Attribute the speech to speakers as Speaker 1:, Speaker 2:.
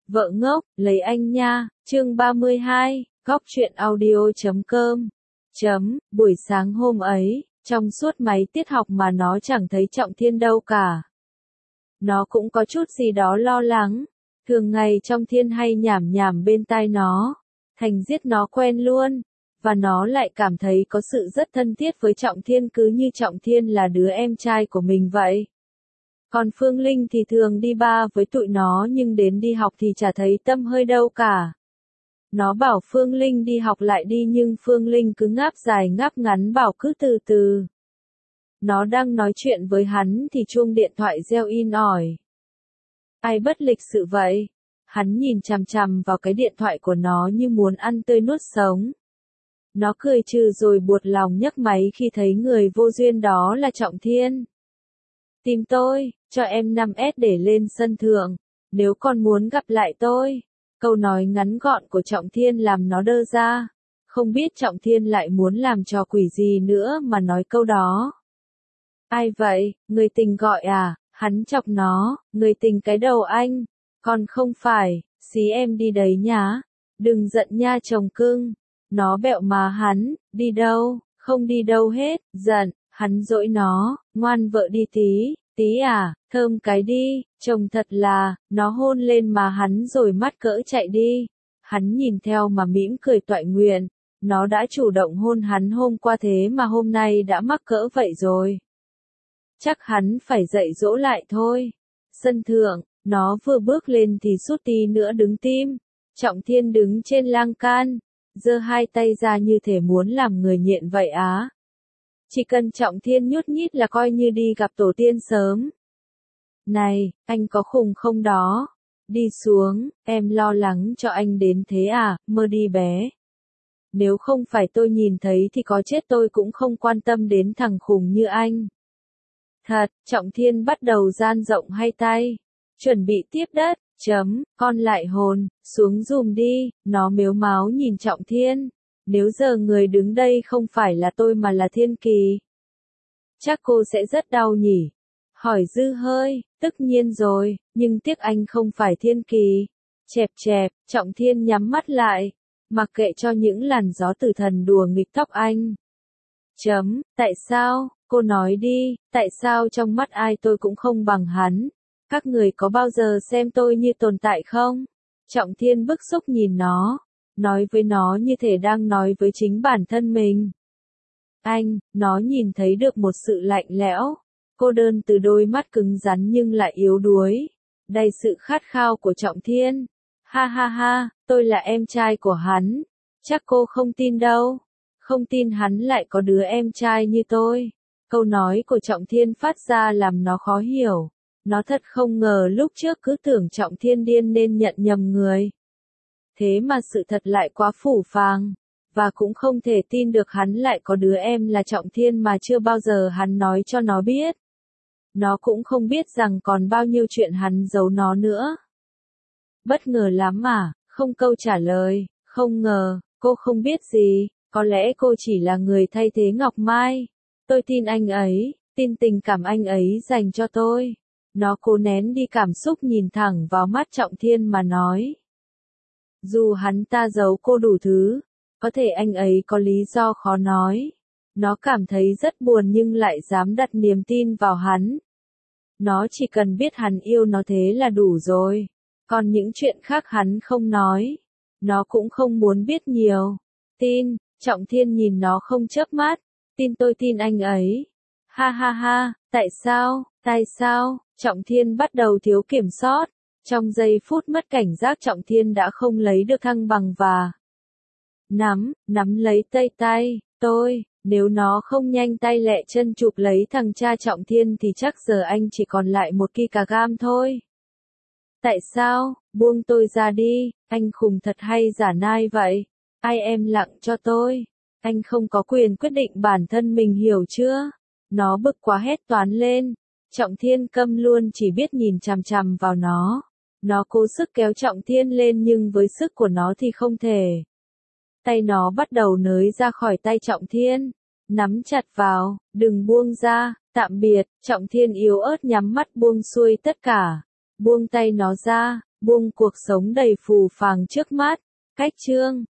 Speaker 1: Vợ ngốc, lấy anh nha, chương 32, góc truyện audio.com. Buổi sáng hôm ấy, trong suốt mấy tiết học mà nó chẳng thấy Trọng Thiên đâu cả. Nó cũng có chút gì đó lo lắng, thường ngày Trọng Thiên hay nhảm nhảm bên tai nó, thành giết nó quen luôn, và nó lại cảm thấy có sự rất thân thiết với Trọng Thiên cứ như Trọng Thiên là đứa em trai của mình vậy. Còn Phương Linh thì thường đi ba với tụi nó nhưng đến đi học thì chả thấy tâm hơi đâu cả. Nó bảo Phương Linh đi học lại đi nhưng Phương Linh cứ ngáp dài ngáp ngắn bảo cứ từ từ. Nó đang nói chuyện với hắn thì chuông điện thoại reo in ỏi. Ai bất lịch sự vậy? Hắn nhìn chằm chằm vào cái điện thoại của nó như muốn ăn tươi nuốt sống. Nó cười trừ rồi buột lòng nhấc máy khi thấy người vô duyên đó là Trọng Thiên. Tìm tôi, cho em 5S để lên sân thượng, nếu con muốn gặp lại tôi. Câu nói ngắn gọn của Trọng Thiên làm nó đơ ra, không biết Trọng Thiên lại muốn làm trò quỷ gì nữa mà nói câu đó. Ai vậy, người tình gọi à, hắn chọc nó, người tình cái đầu anh, con không phải, xí em đi đấy nhá, đừng giận nha chồng cưng. Nó bẹo má hắn, đi đâu, không đi đâu hết, giận. Hắn dỗi nó, ngoan vợ đi tí à, thơm cái đi, chồng thật là, nó hôn lên má hắn rồi mắt cỡ chạy đi. Hắn nhìn theo mà mỉm cười toại nguyện, nó đã chủ động hôn hắn hôm qua thế mà hôm nay đã mắc cỡ vậy rồi. Chắc hắn phải dạy dỗ lại thôi. Sân thượng, nó vừa bước lên thì sút tí nữa đứng tim. Trọng Thiên đứng trên lan can, giơ hai tay ra như thể muốn làm người nhện vậy á. Chỉ cần Trọng Thiên nhút nhít là coi như đi gặp tổ tiên sớm. Này, anh có khùng không đó? Đi xuống, em lo lắng cho anh đến thế à, mơ đi bé. Nếu không phải tôi nhìn thấy thì có chết tôi cũng không quan tâm đến thằng khùng như anh. Thật, Trọng Thiên bắt đầu dang rộng hai tay. Chuẩn bị tiếp đất, con lại hồn, xuống dùm đi, nó mếu máo nhìn Trọng Thiên. Nếu giờ người đứng đây không phải là tôi mà là Thiên Kỳ, chắc cô sẽ rất đau nhỉ? Hỏi dư hơi, tất nhiên rồi, nhưng tiếc anh không phải Thiên Kỳ. Chẹp chẹp, Trọng Thiên nhắm mắt lại, mặc kệ cho những làn gió tử thần đùa nghịch tóc anh. Tại sao, cô nói đi, tại sao trong mắt ai tôi cũng không bằng hắn? Các người có bao giờ xem tôi như tồn tại không? Trọng Thiên bức xúc nhìn nó, nói với nó như thể đang nói với chính bản thân mình. Anh, nó nhìn thấy được một sự lạnh lẽo, cô đơn từ đôi mắt cứng rắn nhưng lại yếu đuối, đầy sự khát khao của Trọng Thiên. Ha ha ha, tôi là em trai của hắn, chắc cô không tin đâu, không tin hắn lại có đứa em trai như tôi. Câu nói của Trọng Thiên phát ra làm nó khó hiểu, nó thật không ngờ lúc trước cứ tưởng Trọng Thiên điên nên nhận nhầm người. Thế mà sự thật lại quá phũ phàng, và cũng không thể tin được hắn lại có đứa em là Trọng Thiên mà chưa bao giờ hắn nói cho nó biết. Nó cũng không biết rằng còn bao nhiêu chuyện hắn giấu nó nữa. Bất ngờ lắm à, không câu trả lời, không ngờ, cô không biết gì, có lẽ cô chỉ là người thay thế Ngọc Mai. Tôi tin anh ấy, tin tình cảm anh ấy dành cho tôi. Nó cố nén đi cảm xúc nhìn thẳng vào mắt Trọng Thiên mà nói. Dù hắn ta giấu cô đủ thứ, có thể anh ấy có lý do khó nói. Nó cảm thấy rất buồn nhưng lại dám đặt niềm tin vào hắn. Nó chỉ cần biết hắn yêu nó thế là đủ rồi. Còn những chuyện khác hắn không nói. Nó cũng không muốn biết nhiều. Tin, Trọng Thiên nhìn nó không chớp mắt. Tin tôi tin anh ấy. Ha ha ha, tại sao, Trọng Thiên bắt đầu thiếu kiểm soát. Trong giây phút mất cảnh giác Trọng Thiên đã không lấy được thăng bằng và nắm lấy tay tôi, nếu nó không nhanh tay lẹ chân chụp lấy thằng cha Trọng Thiên thì chắc giờ anh chỉ còn lại một kg thôi. Tại sao, buông tôi ra đi, anh khùng thật hay giả nai vậy, ai em lặng cho tôi, anh không có quyền quyết định bản thân mình hiểu chưa? Nó bực quá hét toán lên, Trọng Thiên câm luôn chỉ biết nhìn chằm chằm vào nó. Nó cố sức kéo Trọng Thiên lên nhưng với sức của nó thì không thể. Tay nó bắt đầu nới ra khỏi tay Trọng Thiên, nắm chặt vào, đừng buông ra, tạm biệt. Trọng Thiên yếu ớt nhắm mắt buông xuôi tất cả, buông tay nó ra, buông cuộc sống đầy phù phàng trước mắt. Cách chương